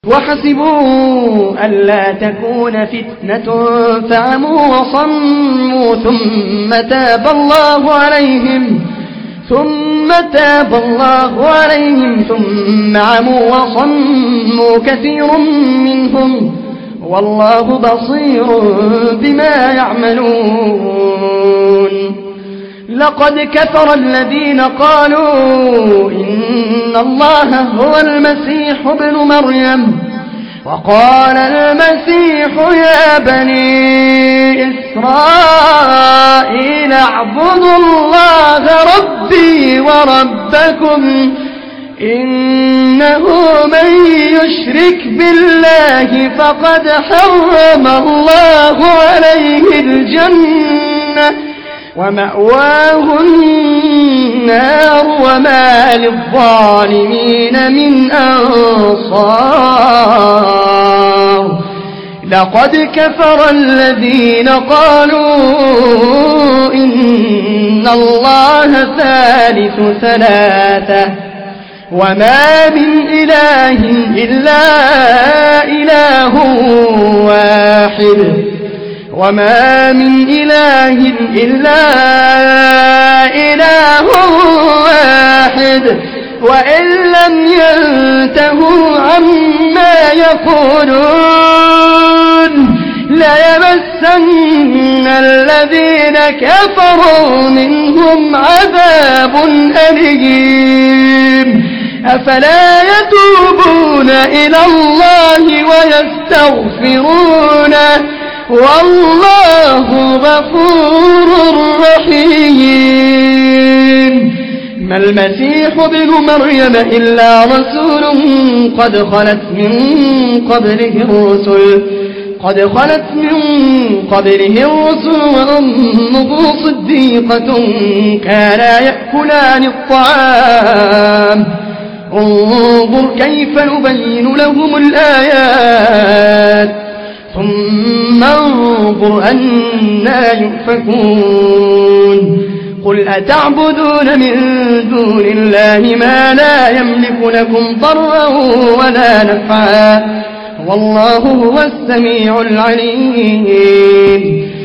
وحسبوا ألا تكون فتنة فعموا وصموا ثم تاب الله عليهم ثم عموا وصموا كثير منهم والله بصير بما يعملون. لقد كفر الذين قالوا إن الله هو المسيح ابن مريم وقال المسيح يا بني إسرائيل اعبدوا الله ربي وربكم إنه من يشرك بالله فقد حرم الله عليه الجنة ومأواه النار وما للظالمين من أنصار. لقد كفر الذين قالوا إن الله ثالث ثلاثة وما من إله إلا إله واحد وإن لم ينتهوا عما يقولون ليمسن الذين كفروا منهم عذاب أليم. أفلا يتوبون إلى الله ويستغفرونه والله غفور رحيم. ما المسيح ابن مريم إلا رسول قد خلت من قبله الرسل وأمه صديقة كانا يأكلان الطعام انظر كيف نبين لهم الآيات ثم انظر أنا يؤفكون. قل أتعبدون من دون الله ما لا يملك لكم ضرا ولا نفعا والله هو السميع العليم.